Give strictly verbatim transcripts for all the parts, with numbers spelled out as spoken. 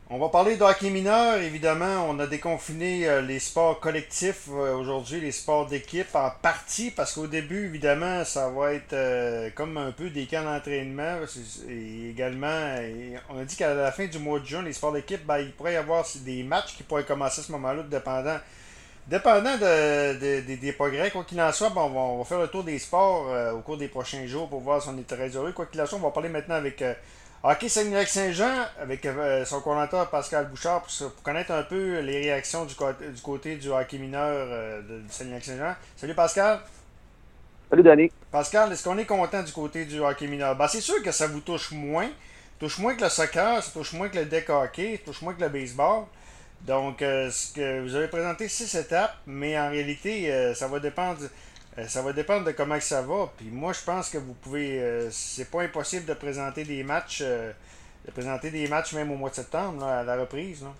On va parler de hockey mineur, évidemment. On a déconfiné euh, les sports collectifs euh, aujourd'hui, les sports d'équipe en partie, parce qu'au début, évidemment, ça va être euh, comme un peu des camps d'entraînement. C'est- Et également, et on a dit qu'à la fin du mois de juin, les sports d'équipe, ben, il pourrait y avoir des matchs qui pourraient commencer à ce moment-là, dépendant, dépendant de- de- de- des progrès. Quoi qu'il en soit, ben, on va, on va faire le tour des sports euh, au cours des prochains jours pour voir si on est très heureux. Quoi qu'il en soit, on va parler maintenant avec euh, Hockey Saguenay-Lac-Saint-Jean avec euh, son coordinateur Pascal Bouchard pour, se- pour connaître un peu les réactions du, côté du côté du hockey mineur euh, de, du Saguenay-Lac-Saint-Jean. Salut Pascal. Salut, Danny. Pascal, est-ce qu'on est content du côté du hockey mineur? Ben, c'est sûr que ça vous touche moins. Touche moins que le soccer, ça touche moins que le deck hockey, ça touche moins que le baseball. Donc, euh, ce que vous avez présenté six étapes, mais en réalité, euh, ça va dépendre. euh, Ça va dépendre de comment que ça va. Puis moi, je pense que vous pouvez. Euh, c'est pas impossible de présenter des matchs. euh, de présenter des matchs même au mois de septembre, là, à la reprise. Là.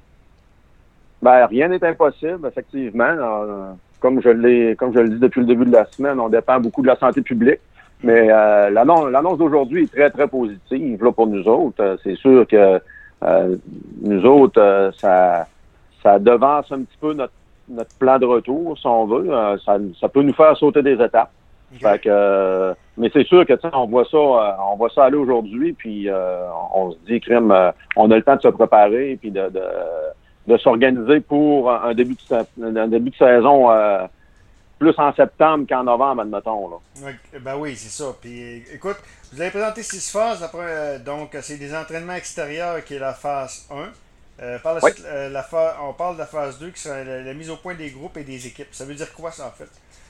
Ben, rien n'est impossible, effectivement. Euh, comme je l'ai, comme je le dis depuis le début de la semaine, on dépend beaucoup de la santé publique. Mais euh, l'annonce, l'annonce d'aujourd'hui est très, très positive là, pour nous autres. Euh, C'est sûr que euh, nous autres, euh, ça, ça devance un petit peu notre, notre plan de retour, si on veut. Euh, ça, ça peut nous faire sauter des étapes. OK. Fait que, euh, mais c'est sûr que tu sais, on voit ça, euh, on voit ça aller aujourd'hui, puis euh, on se dit, crime, euh, on a le temps de se préparer, puis de, de, de s'organiser pour un début de, sa- un début de saison euh, plus en septembre qu'en novembre, admettons. Là. Ouais, ben oui, c'est ça. Puis euh, écoute, vous avez présenté six phases. Après, euh, donc, euh, c'est des entraînements extérieurs qui est la phase un. Euh, par la Oui. suite, euh, la fa- on parle de la phase deux qui sera la, la mise au point des groupes et des équipes. Ça veut dire quoi, ça, en fait?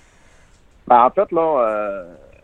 Ben, en fait, là, euh,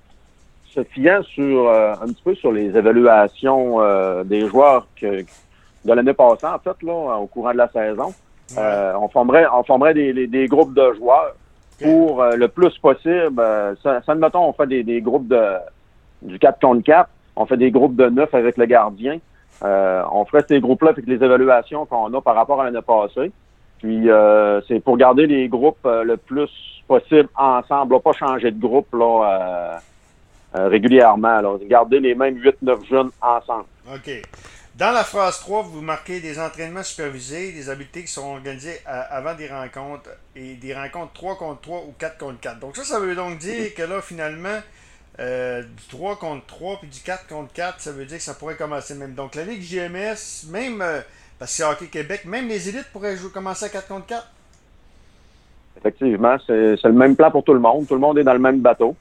se fiant sur euh, un petit peu sur les évaluations euh, des joueurs que, de l'année passée, en fait, là, au courant de la saison, Ouais. euh, on formerait, on formerait des, des, des groupes de joueurs OK. pour euh, le plus possible. Euh, ça, ça, admettons, on fait des, des groupes de du quatre contre quatre, on fait des groupes de neuf avec le gardien. Euh, on ferait ces groupes-là avec les évaluations qu'on a par rapport à l'année passée. Puis euh, c'est pour garder les groupes euh, le plus possible ensemble, là, pas changer de groupe là, euh, euh, régulièrement. Là. Garder les mêmes huit neuf jeunes ensemble. OK. Dans la phase trois, vous marquez des entraînements supervisés, des habiletés qui sont organisés à- avant des rencontres et des rencontres trois contre trois ou quatre contre quatre. Donc ça, ça veut donc dire que là, finalement, euh, du trois contre trois puis du quatre contre quatre, ça veut dire que ça pourrait commencer même. Donc la Ligue J M S, même, euh, parce que c'est Hockey Québec, même les élites pourraient jouer, commencer à quatre contre quatre. Effectivement, c'est, c'est le même plan pour tout le monde. Tout le monde est dans le même bateau.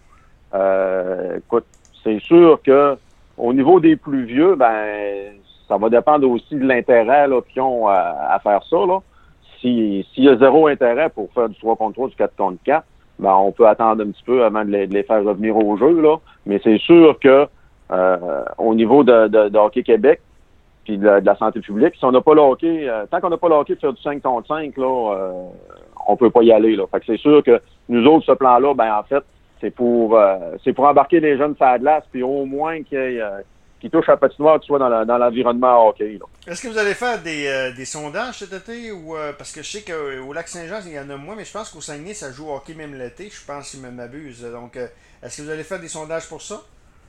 Euh, écoute, c'est sûr que au niveau des plus vieux, ben ça va dépendre aussi de l'intérêt là, qu'ils ont à, à faire ça. Là. Si, s'il y a zéro intérêt pour faire du trois contre trois, du quatre contre quatre, ben on peut attendre un petit peu avant de les, de les faire revenir au jeu. Là. Mais c'est sûr que euh, au niveau de, de, de Hockey Québec, puis de, de la santé publique, si on n'a pas le hockey, euh, tant qu'on n'a pas le hockey de faire du cinq contre cinq, là, euh, on peut pas y aller. Là. Fait que c'est sûr que nous autres, ce plan-là, ben en fait, c'est pour euh, c'est pour embarquer les jeunes sur la glace, puis au moins qu'ils euh, qu'ils touchent à la patinoire, qu'ils soient dans, la, dans l'environnement hockey. Là. Est-ce que vous allez faire des, euh, des sondages cet été ou euh, parce que je sais qu'au lac Saint-Jean, il y en a moins, mais je pense qu'au Saguenay, ça joue au hockey même l'été, je pense si je ne m'abuse. Donc, euh, est-ce que vous allez faire des sondages pour ça?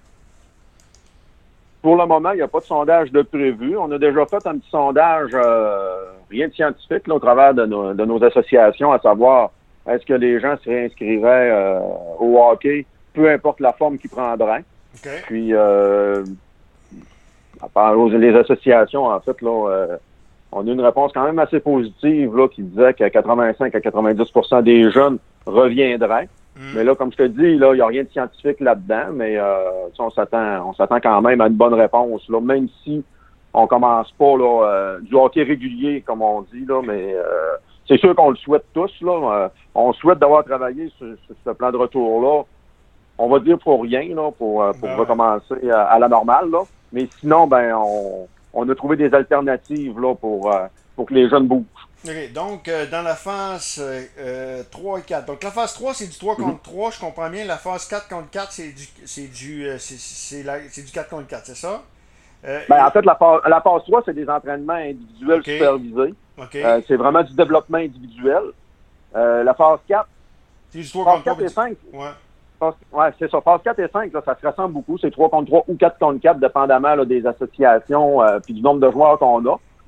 Pour le moment, il n'y a pas de sondage de prévu. On a déjà fait un petit sondage, euh, rien de scientifique, là, au travers de nos, de nos associations, à savoir est-ce que les gens se réinscriraient euh, au hockey, peu importe la forme qu'ils prendraient. OK. Puis, euh, à part aux- les associations, en fait, là, euh, on a une réponse quand même assez positive là, qui disait que quatre-vingt-cinq à quatre-vingt-dix pour cent des jeunes reviendraient. Hmm. Mais là, comme je te dis, là, il n'y a rien de scientifique là-dedans, mais euh, on s'attend, on s'attend quand même à une bonne réponse. Là, même si on commence pas là, euh, du hockey régulier, comme on dit, là, mais euh, c'est sûr qu'on le souhaite tous. Là, euh, on souhaite d'avoir travaillé sur, sur ce plan de retour-là. On va dire pour rien, là, pour, euh, pour Ben ouais. recommencer à, à la normale. Là. Mais sinon, ben, on, on a trouvé des alternatives là, pour, euh, pour que les jeunes bougent. OK. Donc, euh, dans la phase euh, euh, trois et quatre. Donc, la phase trois, c'est du trois Mhm. contre trois, je comprends bien. La phase quatre contre quatre, c'est du, c'est du, euh, c'est, c'est la- c'est du quatre contre quatre, c'est ça? Euh, Ben, en et, fait, la phase, la phase trois, c'est des entraînements individuels OK. supervisés. OK. Euh, c'est vraiment du développement individuel. Euh, la phase quatre, C'est du trois phase contre trois. quatre puis et cinq, du- Ouais. phase- ouais, c'est ça. Phase quatre et cinq, là, ça se ressemble beaucoup. C'est trois contre trois ou quatre contre quatre, dépendamment là, des associations euh, puis du nombre de joueurs qu'on a.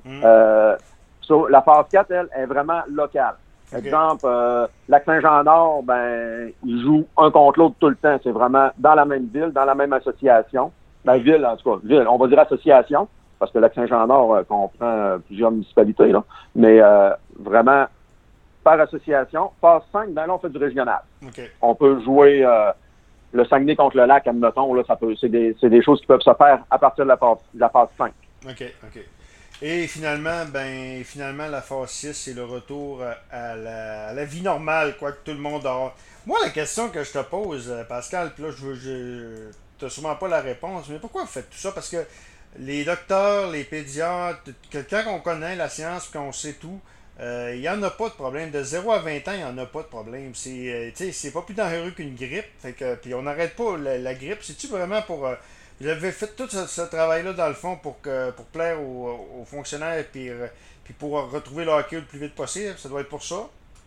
Mm. Euh, so, la phase quatre, elle, est vraiment locale. Okay. Exemple, euh, Lac-Saint-Jean-Nord, ben, ils jouent un contre l'autre tout le temps. C'est vraiment dans la même ville, dans la même association. Ben, ville, en tout cas, ville, on va dire association, parce que Lac-Saint-Jean-Nord euh, comprend euh, plusieurs municipalités, là. Mais euh, vraiment, par association. Phase cinq, ben là, on fait du régional. Okay. On peut jouer euh, le Saguenay contre le Lac, admettons, là, ça peut, c'est des, c'est des choses qui peuvent se faire à partir de la phase, de la phase cinq. OK, OK. Et finalement, ben, finalement, la phase six, c'est le retour à la, à la vie normale, quoi, que tout le monde a. Moi, la question que je te pose, Pascal, puis là, je veux, je, t'as sûrement pas la réponse, mais pourquoi vous faites tout ça? Parce que les docteurs, les pédiatres, quand on connaît la science, qu'on sait tout, il euh, n'y en a pas de problème. De zéro à vingt ans, il n'y en a pas de problème. C'est, euh, c'est pas plus dangereux qu'une grippe. Fait que, puis on n'arrête pas la, la grippe. C'est-tu vraiment pour... Euh, vous avez fait tout ce, ce travail-là, dans le fond, pour que pour plaire aux, aux fonctionnaires et puis, euh, puis pour retrouver le hockey le plus vite possible? Ça doit être pour ça?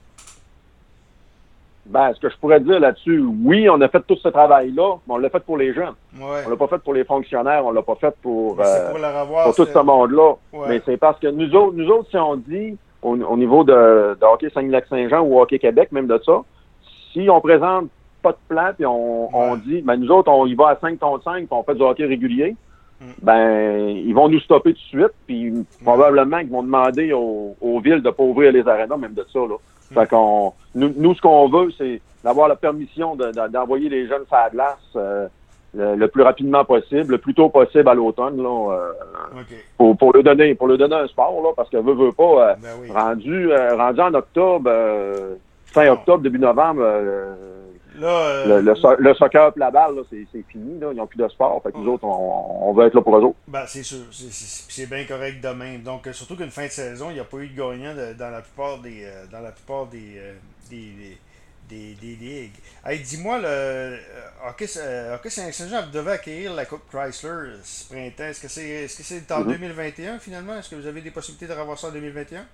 Ben, ce que je pourrais dire là-dessus, oui, on a fait tout ce travail-là, mais on l'a fait pour les jeunes. Ouais. On l'a pas fait pour les fonctionnaires, on l'a pas fait pour, euh, pour, pour, revoir, pour tout ce monde-là. Ouais. Mais c'est parce que nous autres, nous autres, si on dit au, au niveau de, de hockey Saguenay-Lac-Saint-Jean ou hockey Québec, même de ça, si on présente pas de plan, puis on, ouais. on dit, ben nous autres, on y va à cinq contre cinq, puis on fait du hockey régulier, mm. ben ils vont nous stopper tout de suite, puis mm. probablement qu'ils vont demander aux, aux villes de pas ouvrir les arénas, même de ça, là. Mm. Fait qu'on, nous, nous, ce qu'on veut, c'est d'avoir la permission de, de, d'envoyer les jeunes sur la glace euh, le, le plus rapidement possible, le plus tôt possible à l'automne, là, euh, okay. pour, pour le donner, pour le donner un sport, là, parce que veut, veut pas, euh, ben oui. rendu, euh, rendu en octobre, euh, fin octobre, début novembre, euh, Là, euh, le, le, so- le soccer et la balle, là, c'est, c'est fini. Là. Ils n'ont plus de sport. Fait que nous autres, on, on va être là pour eux autres. Ben, c'est sûr. C'est, c'est, c'est bien correct de même. Donc, euh, surtout qu'une fin de saison, il n'y a pas eu de gagnant de, dans la plupart des euh, dans la plupart des, euh, des, des, des, des ligues. Hey, dis-moi, le euh, Hockey, euh, Hockey Saint-Jean devait acquérir la Coupe Chrysler ce printemps. Est-ce que c'est, est-ce que c'est en mm-hmm. deux mille vingt et un finalement? Est-ce que vous avez des possibilités de revoir ça en deux mille vingt et un?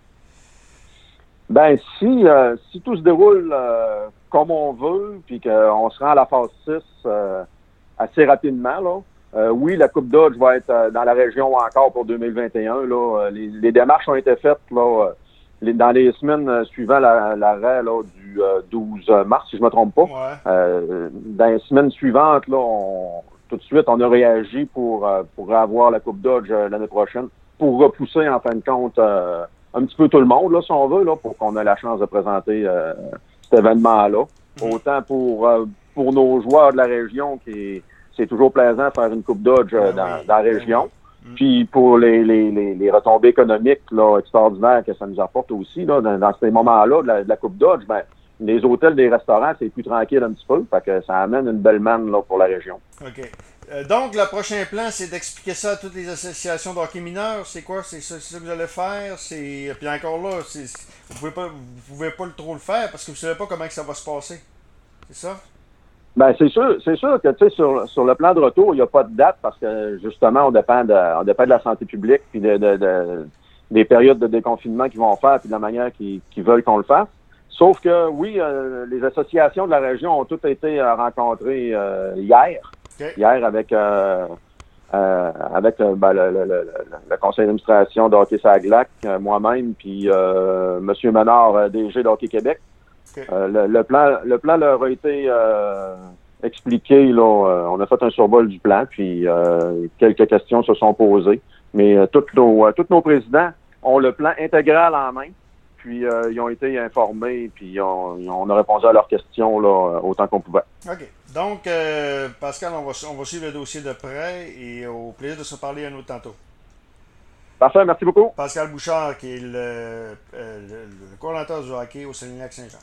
Ben, si, euh, si tout se déroule euh, comme on veut, puis qu'on se rend à la phase six euh, assez rapidement, là, euh, oui, la Coupe Dodge va être euh, dans la région encore pour deux mille vingt et un. Là, les, les démarches ont été faites là, les, dans les semaines suivant la, l'arrêt là, du euh, douze mars, si je me trompe pas. Ouais. Euh, dans les semaines suivantes, là, on, tout de suite, on a réagi pour, euh, pour avoir la Coupe Dodge euh, l'année prochaine, pour repousser, en fin de compte, euh, un petit peu tout le monde, là, si on veut, là, pour qu'on ait la chance de présenter euh, cet événement-là. Mmh. Autant pour euh, pour nos joueurs de la région, qui c'est toujours plaisant de faire une Coupe Dodge euh, dans, oui. dans la région. Mmh. Puis pour les, les, les, les retombées économiques là, extraordinaires que ça nous apporte aussi, là, dans, dans ces moments-là de la, de la Coupe Dodge, ben, les hôtels, les restaurants, c'est plus tranquille un petit peu. Fait que ça amène une belle manne là, pour la région. OK. Euh, donc, le prochain plan, c'est d'expliquer ça à toutes les associations de hockey mineur. C'est quoi? C'est ça, c'est ça que vous allez faire? C'est... Puis encore là, c'est... vous pouvez pas vous pouvez pas trop le faire parce que vous savez pas comment que ça va se passer. C'est ça? Ben c'est sûr, c'est sûr que tu sais, sur, sur le plan de retour, il n'y a pas de date parce que justement, on dépend de on dépend de la santé publique puis de, de, de des périodes de déconfinement qu'ils vont faire puis de la manière qu'ils, qu'ils veulent qu'on le fasse. Sauf que oui, euh, les associations de la région ont toutes été euh, rencontrées euh, hier. Okay. Hier, avec euh, euh, avec euh, ben, le, le, le, le conseil d'administration de Hockey Saglac, euh, moi-même, puis euh, M. Menard, euh, D G de Hockey Québec. Okay. Euh, le, le plan le plan leur a été euh, expliqué. Là, euh, on a fait un survol du plan, puis euh, quelques questions se sont posées. Mais euh, tous nos, euh, tous nos présidents ont le plan intégral en main. Puis euh, ils ont été informés, puis on, on a répondu à leurs questions là, autant qu'on pouvait. OK. Donc, euh, Pascal, on va, on va suivre le dossier de près et au plaisir de se parler un autre tantôt. Parfait, merci beaucoup. Pascal Bouchard, qui est le, euh, le, le coordonnateur du hockey au Saguenay-Lac-Saint-Jean.